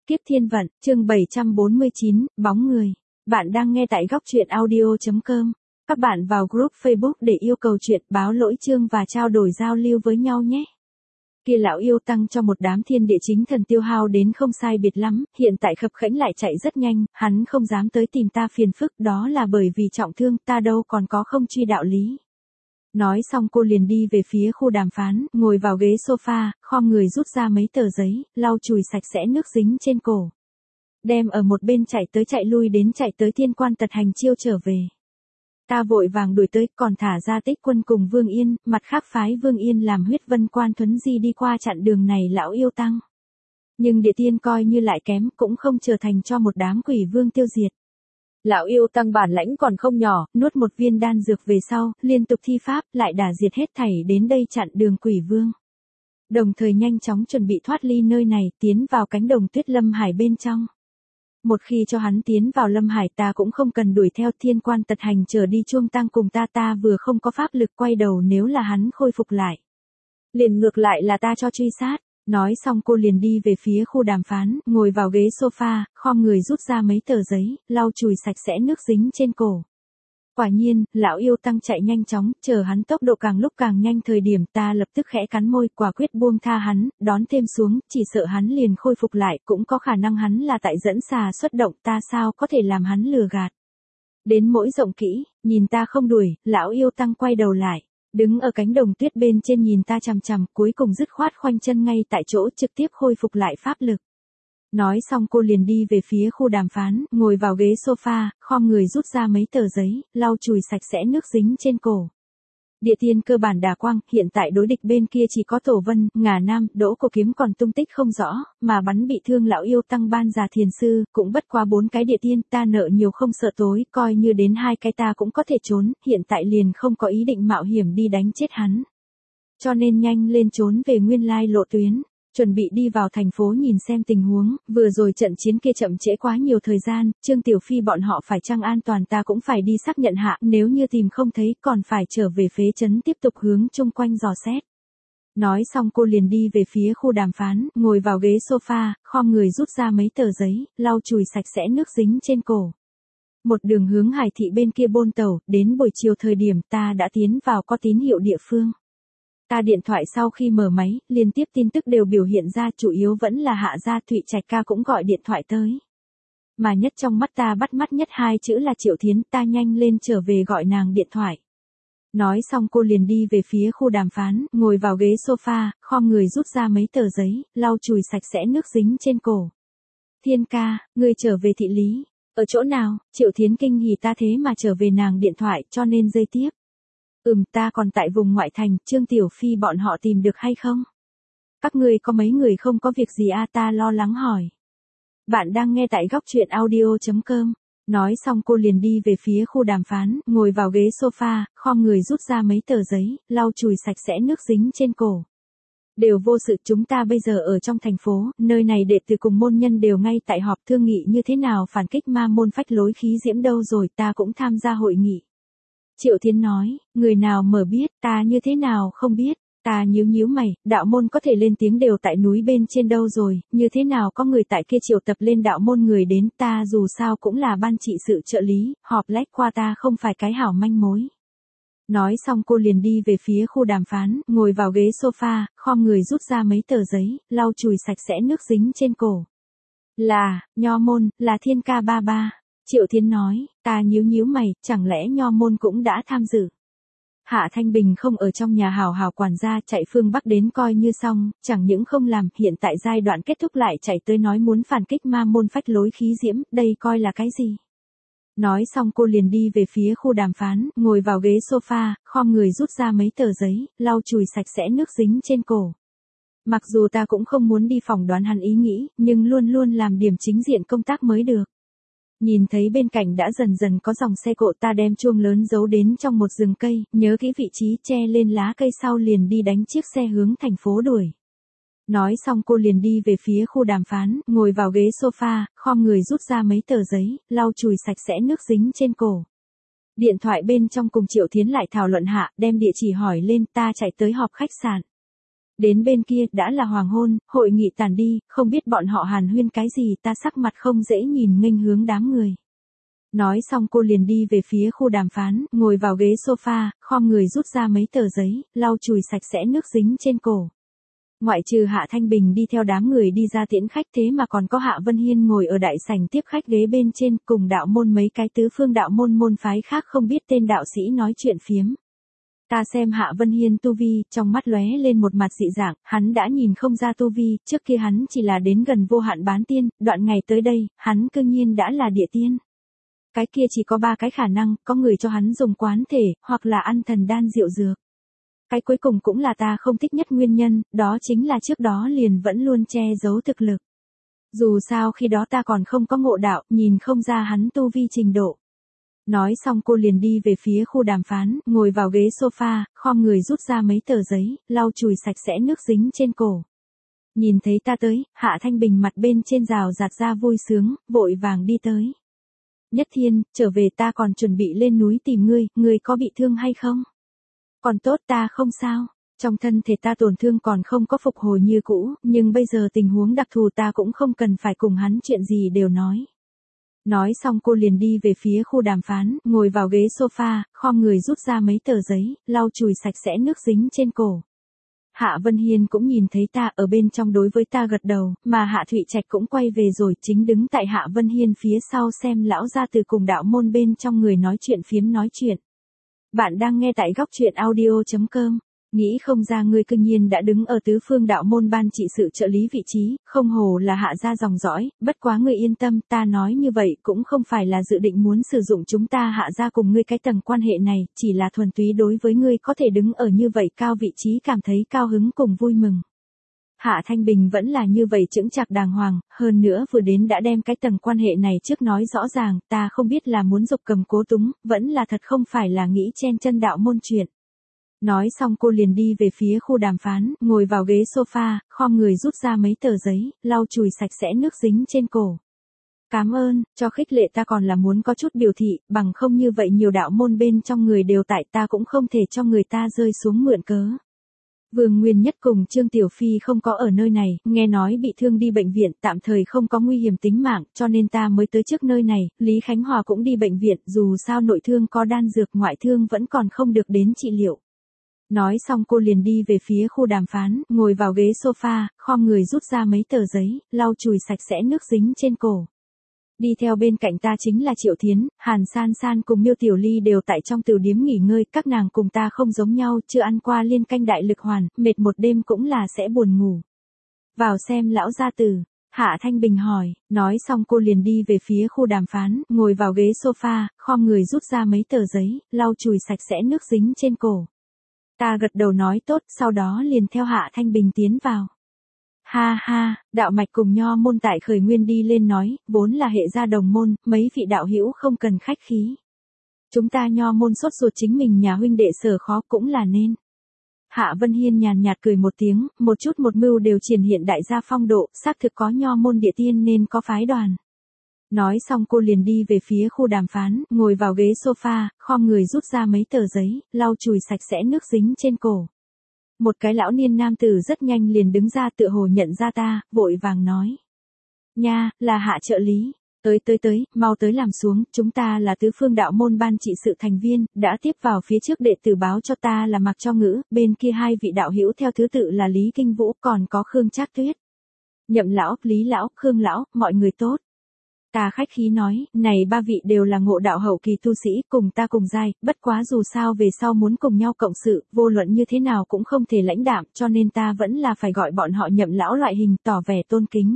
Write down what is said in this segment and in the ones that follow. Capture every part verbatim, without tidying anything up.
Kiếp thiên vận, chương bảy trăm bốn mươi chín, bóng người. Bạn đang nghe tại góc truyện audio chấm com. Các bạn vào group Facebook để yêu cầu chuyện, báo lỗi chương và trao đổi giao lưu với nhau nhé. Kia lão yêu tăng cho một đám thiên địa chính thần tiêu hao đến không sai biệt lắm, hiện tại khập khẽnh lại chạy rất nhanh, hắn không dám tới tìm ta phiền phức, đó là bởi vì trọng thương, ta đâu còn có không truy đạo lý. Nói xong cô liền đi về phía khu đàm phán, ngồi vào ghế sofa, khom người rút ra mấy tờ giấy, lau chùi sạch sẽ nước dính trên cổ. Đem ở một bên chạy tới chạy lui đến chạy tới thiên quan tật hành chiêu trở về. Ta vội vàng đuổi tới, còn thả ra Tích Quân cùng Vương Yên, mặt khác phái Vương Yên làm huyết vân quan thuấn di đi qua chặn đường này lão yêu tăng. Nhưng địa tiên coi như lại kém, cũng không trở thành cho một đám quỷ vương tiêu diệt. Lão yêu tăng bản lãnh còn không nhỏ, nuốt một viên đan dược về sau, liên tục thi pháp, lại đả diệt hết thảy đến đây chặn đường quỷ vương. Đồng thời nhanh chóng chuẩn bị thoát ly nơi này, tiến vào cánh đồng tuyết Lâm Hải bên trong. Một khi cho hắn tiến vào Lâm Hải ta cũng không cần đuổi theo thiên quan tật hành trở đi chuông tăng cùng ta ta vừa không có pháp lực quay đầu nếu là hắn khôi phục lại. Liền ngược lại là ta cho truy sát. Nói xong cô liền đi về phía khu đàm phán, ngồi vào ghế sofa, khom người rút ra mấy tờ giấy, lau chùi sạch sẽ nước dính trên cổ. Quả nhiên, lão yêu tăng chạy nhanh chóng, chờ hắn tốc độ càng lúc càng nhanh thời điểm ta lập tức khẽ cắn môi, quả quyết buông tha hắn, đón thêm xuống, chỉ sợ hắn liền khôi phục lại, cũng có khả năng hắn là tại dẫn xà xuất động, ta sao có thể làm hắn lừa gạt. Đến mỗi rộng kỹ, nhìn ta không đuổi, lão yêu tăng quay đầu lại. Đứng ở cánh đồng tuyết bên trên nhìn ta chằm chằm, cuối cùng dứt khoát khoanh chân ngay tại chỗ trực tiếp khôi phục lại pháp lực. Nói xong cô liền đi về phía khu đàm phán, ngồi vào ghế sofa, khom người rút ra mấy tờ giấy, lau chùi sạch sẽ nước dính trên cổ. Địa tiên cơ bản đả quang, hiện tại đối địch bên kia chỉ có Tổ Vân, Ngà Nam, Đỗ Cổ Kiếm còn tung tích không rõ, mà bắn bị thương lão yêu tăng ban già thiền sư, cũng bất quá bốn cái địa tiên, ta nợ nhiều không sợ tối, coi như đến hai cái ta cũng có thể trốn, hiện tại liền không có ý định mạo hiểm đi đánh chết hắn. Cho nên nhanh lên trốn về nguyên lai lộ tuyến. Chuẩn bị đi vào thành phố nhìn xem tình huống, vừa rồi trận chiến kia chậm trễ quá nhiều thời gian, Trương Tiểu Phi bọn họ phải chăng an toàn ta cũng phải đi xác nhận hạ, nếu như tìm không thấy còn phải trở về phế trấn tiếp tục hướng chung quanh dò xét. Nói xong cô liền đi về phía khu đàm phán, ngồi vào ghế sofa, khom người rút ra mấy tờ giấy, lau chùi sạch sẽ nước dính trên cổ. Một đường hướng Hải thị bên kia bôn tàu, đến buổi chiều thời điểm ta đã tiến vào có tín hiệu địa phương. Ta điện thoại sau khi mở máy, liên tiếp tin tức đều biểu hiện ra chủ yếu vẫn là Hạ Gia Thụy Trạch ca cũng gọi điện thoại tới. Mà nhất trong mắt ta bắt mắt nhất hai chữ là Triệu Thiến, ta nhanh lên trở về gọi nàng điện thoại. Nói xong cô liền đi về phía khu đàm phán, ngồi vào ghế sofa, khom người rút ra mấy tờ giấy, lau chùi sạch sẽ nước dính trên cổ. Thiên ca, ngươi trở về thị lý. Ở chỗ nào? Triệu Thiến kinh hỉ ta thế mà trở về nàng điện thoại cho nên dây tiếp. Ừm ta còn tại vùng ngoại thành, Trương Tiểu Phi bọn họ tìm được hay không? Các ngươi có mấy người không có việc gì a ta lo lắng hỏi. Bạn đang nghe tại góc truyện audio chấm com. Nói xong cô liền đi về phía khu đàm phán, ngồi vào ghế sofa, khom người rút ra mấy tờ giấy, lau chùi sạch sẽ nước dính trên cổ. Đều vô sự chúng ta bây giờ ở trong thành phố, nơi này đệ tử cùng môn nhân đều ngay tại họp thương nghị như thế nào phản kích ma môn phách lối khí diễm đâu rồi ta cũng tham gia hội nghị. Triệu Thiến nói, người nào mở biết, ta như thế nào không biết, ta nhíu nhíu mày, đạo môn có thể lên tiếng đều tại núi bên trên đâu rồi, như thế nào có người tại kia triệu tập lên đạo môn người đến ta dù sao cũng là ban trị sự trợ lý, họp lách qua ta không phải cái hảo manh mối. Nói xong cô liền đi về phía khu đàm phán, ngồi vào ghế sofa, khom người rút ra mấy tờ giấy, lau chùi sạch sẽ nước dính trên cổ. Là, Nho môn, là Thiên ca ba ba. Triệu Thiến nói, ta nhíu nhíu mày, chẳng lẽ Nho môn cũng đã tham dự. Hạ Thanh Bình không ở trong nhà hào hào quản gia chạy phương Bắc đến coi như xong, chẳng những không làm, hiện tại giai đoạn kết thúc lại chạy tới nói muốn phản kích ma môn phách lối khí diễm, đây coi là cái gì. Nói xong cô liền đi về phía khu đàm phán, ngồi vào ghế sofa, khom người rút ra mấy tờ giấy, lau chùi sạch sẽ nước dính trên cổ. Mặc dù ta cũng không muốn đi phỏng đoán hắn ý nghĩ, nhưng luôn luôn làm điểm chính diện công tác mới được. Nhìn thấy bên cạnh đã dần dần có dòng xe cộ ta đem chuông lớn giấu đến trong một rừng cây, nhớ kỹ vị trí che lên lá cây sau liền đi đánh chiếc xe hướng thành phố đuổi. Nói xong cô liền đi về phía khu đàm phán, ngồi vào ghế sofa, khom người rút ra mấy tờ giấy, lau chùi sạch sẽ nước dính trên cổ. Điện thoại bên trong cùng Triệu Thiến lại thảo luận hạ, đem địa chỉ hỏi lên ta chạy tới họp khách sạn. Đến bên kia, đã là hoàng hôn, hội nghị tàn đi, không biết bọn họ hàn huyên cái gì, ta sắc mặt không dễ nhìn nghênh hướng đám người. Nói xong cô liền đi về phía khu đàm phán, ngồi vào ghế sofa, khom người rút ra mấy tờ giấy, lau chùi sạch sẽ nước dính trên cổ. Ngoại trừ Hạ Thanh Bình đi theo đám người đi ra tiễn khách, thế mà còn có Hạ Vân Hiên ngồi ở đại sảnh tiếp khách ghế bên trên, cùng đạo môn mấy cái tứ phương đạo môn môn phái khác không biết tên đạo sĩ nói chuyện phiếm. Ta xem Hạ Vân Hiên tu vi, trong mắt lóe lên một mặt dị dạng, hắn đã nhìn không ra tu vi, trước kia hắn chỉ là đến gần vô hạn bán tiên, đoạn ngày tới đây, hắn cương nhiên đã là địa tiên. Cái kia chỉ có ba cái khả năng, có người cho hắn dùng quán thể, hoặc là ăn thần đan rượu dược. Cái cuối cùng cũng là ta không thích nhất nguyên nhân, đó chính là trước đó liền vẫn luôn che giấu thực lực. Dù sao khi đó ta còn không có ngộ đạo, nhìn không ra hắn tu vi trình độ. Nói xong cô liền đi về phía khu đàm phán, ngồi vào ghế sofa, khom người rút ra mấy tờ giấy, lau chùi sạch sẽ nước dính trên cổ. Nhìn thấy ta tới, Hạ Thanh Bình mặt bên trên rào rạt ra vui sướng, vội vàng đi tới. Nhất Thiên, trở về, ta còn chuẩn bị lên núi tìm ngươi, ngươi có bị thương hay không? Còn tốt, ta không sao. Trong thân thể ta tổn thương còn không có phục hồi như cũ, nhưng bây giờ tình huống đặc thù ta cũng không cần phải cùng hắn chuyện gì đều nói. Nói xong cô liền đi về phía khu đàm phán, ngồi vào ghế sofa, khom người rút ra mấy tờ giấy, lau chùi sạch sẽ nước dính trên cổ. Hạ Vân Hiên cũng nhìn thấy ta ở bên trong đối với ta gật đầu, mà Hạ Thụy Trạch cũng quay về rồi, chính đứng tại Hạ Vân Hiên phía sau xem lão gia từ cùng đạo môn bên trong người nói chuyện phiếm nói chuyện. Bạn đang nghe tại góc truyện audio chấm com. Nghĩ không ra ngươi cương nhiên đã đứng ở tứ phương đạo môn ban trị sự trợ lý vị trí, không hồ là Hạ gia dòng dõi, bất quá ngươi yên tâm, ta nói như vậy cũng không phải là dự định muốn sử dụng chúng ta Hạ gia cùng ngươi cái tầng quan hệ này, chỉ là thuần túy đối với ngươi có thể đứng ở như vậy cao vị trí cảm thấy cao hứng cùng vui mừng. Hạ Thanh Bình vẫn là như vậy chững chạc đàng hoàng, hơn nữa vừa đến đã đem cái tầng quan hệ này trước nói rõ ràng, ta không biết là muốn dục cầm cố túng, vẫn là thật không phải là nghĩ chen chân đạo môn chuyện. Nói xong cô liền đi về phía khu đàm phán, ngồi vào ghế sofa, khom người rút ra mấy tờ giấy, lau chùi sạch sẽ nước dính trên cổ. Cảm ơn, cho khích lệ ta còn là muốn có chút biểu thị, bằng không như vậy nhiều đạo môn bên trong người đều tại, ta cũng không thể cho người ta rơi xuống mượn cớ. Vương Nguyên Nhất cùng Trương Tiểu Phi không có ở nơi này, nghe nói bị thương đi bệnh viện, tạm thời không có nguy hiểm tính mạng, cho nên ta mới tới trước nơi này, Lý Khánh Hòa cũng đi bệnh viện, dù sao nội thương có đan dược, ngoại thương vẫn còn không được đến trị liệu. Nói xong cô liền đi về phía khu đàm phán, ngồi vào ghế sofa, khom người rút ra mấy tờ giấy, lau chùi sạch sẽ nước dính trên cổ. Đi theo bên cạnh ta chính là Triệu Thiến, Hàn San San cùng Miêu Tiểu Ly đều tại trong tiểu điếm nghỉ ngơi, các nàng cùng ta không giống nhau, chưa ăn qua liên canh đại lực hoàn, mệt một đêm cũng là sẽ buồn ngủ. Vào xem lão gia tử, Hạ Thanh Bình hỏi, nói xong cô liền đi về phía khu đàm phán, ngồi vào ghế sofa, khom người rút ra mấy tờ giấy, lau chùi sạch sẽ nước dính trên cổ. Ta gật đầu nói tốt, sau đó liền theo Hạ Thanh Bình tiến vào. Ha ha, đạo mạch cùng nho môn tại khởi nguyên đi lên nói, vốn là hệ gia đồng môn, mấy vị đạo hữu không cần khách khí. Chúng ta nho môn sốt ruột chính mình nhà huynh đệ sở khó cũng là nên. Hạ Vân Hiên nhàn nhạt cười một tiếng, một chút một mưu đều triển hiện đại gia phong độ, xác thực có nho môn địa tiên nên có phái đoàn. Nói xong cô liền đi về phía khu đàm phán, ngồi vào ghế sofa, khom người rút ra mấy tờ giấy, lau chùi sạch sẽ nước dính trên cổ. Một cái lão niên nam tử rất nhanh liền đứng ra tựa hồ nhận ra ta, vội vàng nói. Nha, là Hạ trợ lý. Tới tới tới, mau tới làm xuống, chúng ta là tứ phương đạo môn ban trị sự thành viên, đã tiếp vào phía trước đệ tử báo cho ta là Mặc Cho Ngữ, bên kia hai vị đạo hữu theo thứ tự là Lý Kinh Vũ, còn có Khương Trác Tuyết. Nhậm lão, Lý lão, Khương lão, mọi người tốt. Ta khách khí nói, này ba vị đều là ngộ đạo hậu kỳ tu sĩ, cùng ta cùng giai, bất quá dù sao về sau muốn cùng nhau cộng sự, vô luận như thế nào cũng không thể lãnh đạm, cho nên ta vẫn là phải gọi bọn họ Nhậm lão loại hình, tỏ vẻ tôn kính.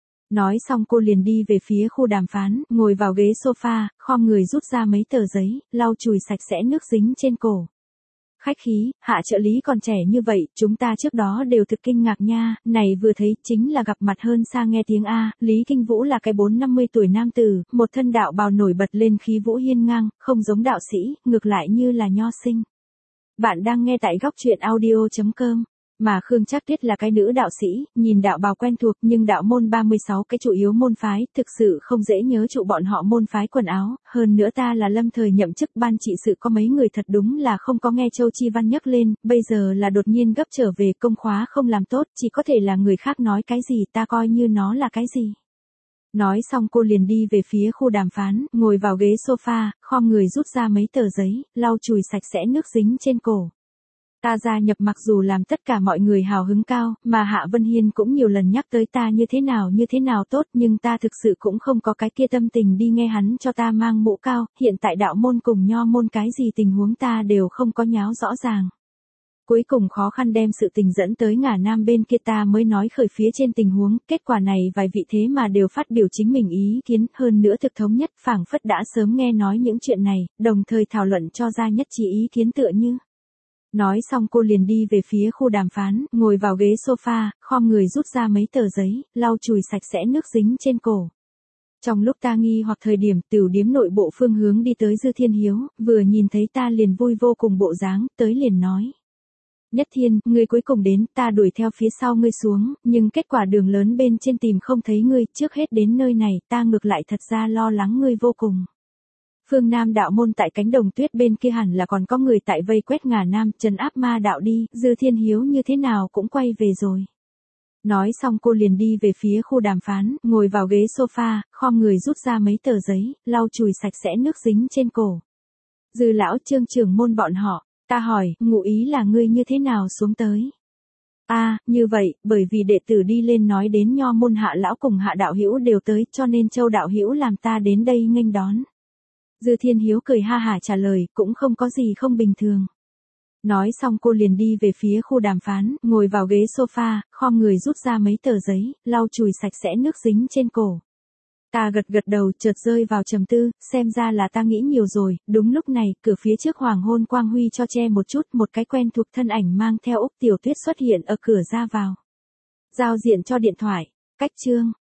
Nói xong cô liền đi về phía khu đàm phán, ngồi vào ghế sofa, khom người rút ra mấy tờ giấy, lau chùi sạch sẽ nước dính trên cổ. Khách khí, Hạ trợ lý còn trẻ như vậy, chúng ta trước đó đều thực kinh ngạc nha, này vừa thấy chính là gặp mặt hơn xa nghe tiếng A, Lý Kinh Vũ là cái bốn năm mươi tuổi nam tử, một thân đạo bào nổi bật lên khí vũ hiên ngang, không giống đạo sĩ, ngược lại như là nho sinh. Bạn đang nghe tại góc truyện audio chấm com. Mà Khương Trác Tuyết là cái nữ đạo sĩ, nhìn đạo bào quen thuộc nhưng đạo môn ba mươi sáu cái chủ yếu môn phái, thực sự không dễ nhớ trụ bọn họ môn phái quần áo, hơn nữa ta là lâm thời nhậm chức ban trị sự có mấy người thật đúng là không có nghe Châu Chi Văn nhắc lên, bây giờ là đột nhiên gấp trở về công khóa không làm tốt, chỉ có thể là người khác nói cái gì ta coi như nó là cái gì. Nói xong cô liền đi về phía khu đàm phán, ngồi vào ghế sofa, khom người rút ra mấy tờ giấy, lau chùi sạch sẽ nước dính trên cổ. Ta gia nhập mặc dù làm tất cả mọi người hào hứng cao, mà Hạ Vân Hiên cũng nhiều lần nhắc tới ta như thế nào như thế nào tốt, nhưng ta thực sự cũng không có cái kia tâm tình đi nghe hắn cho ta mang mũ cao, hiện tại đạo môn cùng nho môn cái gì tình huống ta đều không có nháo rõ ràng. Cuối cùng khó khăn đem sự tình dẫn tới ngả nam bên kia ta mới nói khởi phía trên tình huống, kết quả này vài vị thế mà đều phát biểu chính mình ý kiến, hơn nữa thực thống nhất, phảng phất đã sớm nghe nói những chuyện này, đồng thời thảo luận cho ra nhất trí ý kiến tựa như. Nói xong cô liền đi về phía khu đàm phán, ngồi vào ghế sofa, khom người rút ra mấy tờ giấy, lau chùi sạch sẽ nước dính trên cổ. Trong lúc ta nghi hoặc thời điểm Tửu Điếm nội bộ phương hướng đi tới Dư Thiên Hiếu, vừa nhìn thấy ta liền vui vô cùng bộ dáng, tới liền nói. Nhất Thiên, ngươi cuối cùng đến, ta đuổi theo phía sau ngươi xuống, nhưng kết quả đường lớn bên trên tìm không thấy ngươi, trước hết đến nơi này, ta ngược lại thật ra lo lắng ngươi vô cùng. Phương Nam đạo môn tại cánh đồng tuyết bên kia hẳn là còn có người tại vây quét ngả nam, trấn áp ma đạo đi, Dư Thiên Hiếu như thế nào cũng quay về rồi. Nói xong cô liền đi về phía khu đàm phán, ngồi vào ghế sofa, khom người rút ra mấy tờ giấy, lau chùi sạch sẽ nước dính trên cổ. Dư lão Trương trưởng môn bọn họ, ta hỏi, ngụ ý là ngươi như thế nào xuống tới? A, à, như vậy, bởi vì đệ tử đi lên nói đến nho môn Hạ lão cùng Hạ đạo hữu đều tới, cho nên Châu đạo hữu làm ta đến đây nghênh đón. Dư Thiên Hiếu cười ha hả trả lời, cũng không có gì không bình thường. Nói xong cô liền đi về phía khu đàm phán, ngồi vào ghế sofa, khom người rút ra mấy tờ giấy, lau chùi sạch sẽ nước dính trên cổ. Ta gật gật đầu, chợt rơi vào trầm tư, xem ra là ta nghĩ nhiều rồi, đúng lúc này, cửa phía trước hoàng hôn quang huy cho che một chút, một cái quen thuộc thân ảnh mang theo Úc Tiểu Tuyết xuất hiện ở cửa ra vào. Giao diện cho điện thoại, cách chương.